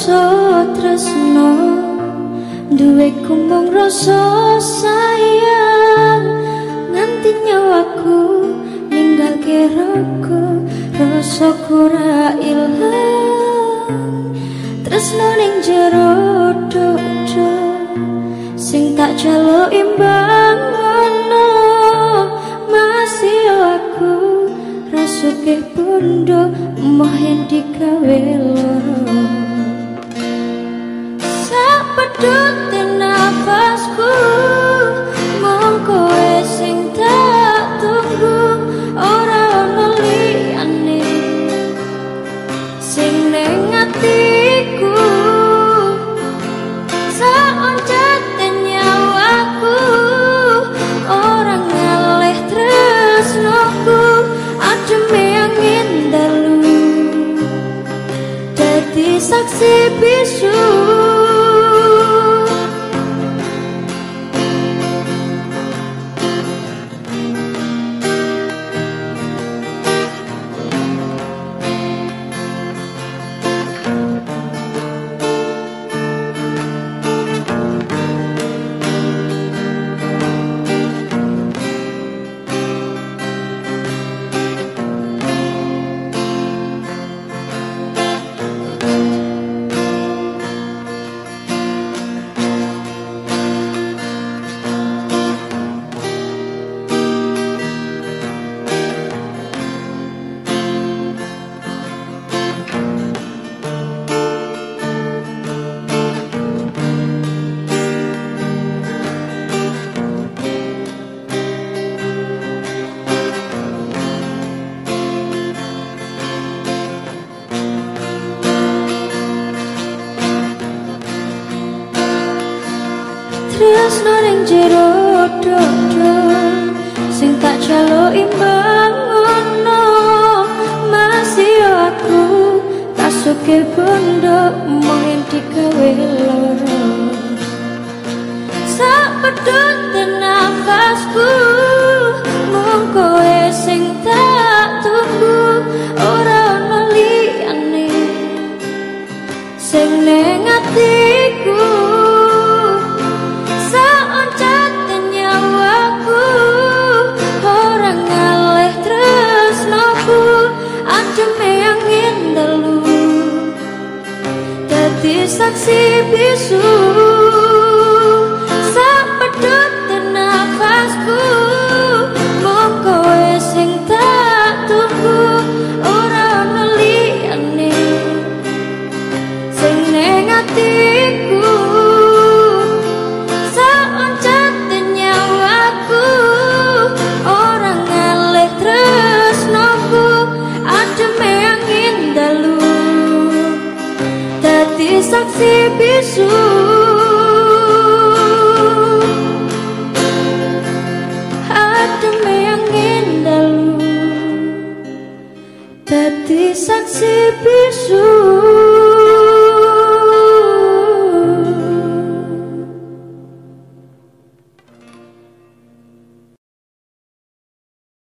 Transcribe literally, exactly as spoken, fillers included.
rasa tresno, duwe kumong rasa sayang, nganti nyawaku ninggal kiraku, rasa kura ilang. Tresno ning jero dodo, sing tak jaluk imbang ono, masih aku rasuke bondo, moh yen digawe loro. Sak pedhot nafasku, mung kowe sing tak tunggu, ora ono liyane sing ning atiku. Sak onjate nyawaku, ora ngalih tresnoku, ademe angin dalu, dadi saksi bisu. Tresno ning jero dodo, sing tak jaluk imbang ono, masih aku kasuke bondo, moh yen digawe loro. Sak pedhot nafasku, mung kowe sing tak tunggu, ora ono liyane sing ning atiku. Saksi bisu, sak pedhot nafasku, mung kowe sing tak tunggu, ora ono liyane sing ning atiku. Sak oncate nyawaku, ora ngalih tresnoku, ademe angin dalu, dadi saksi bisu. Ademe angin dalu, dadi saksi bisu.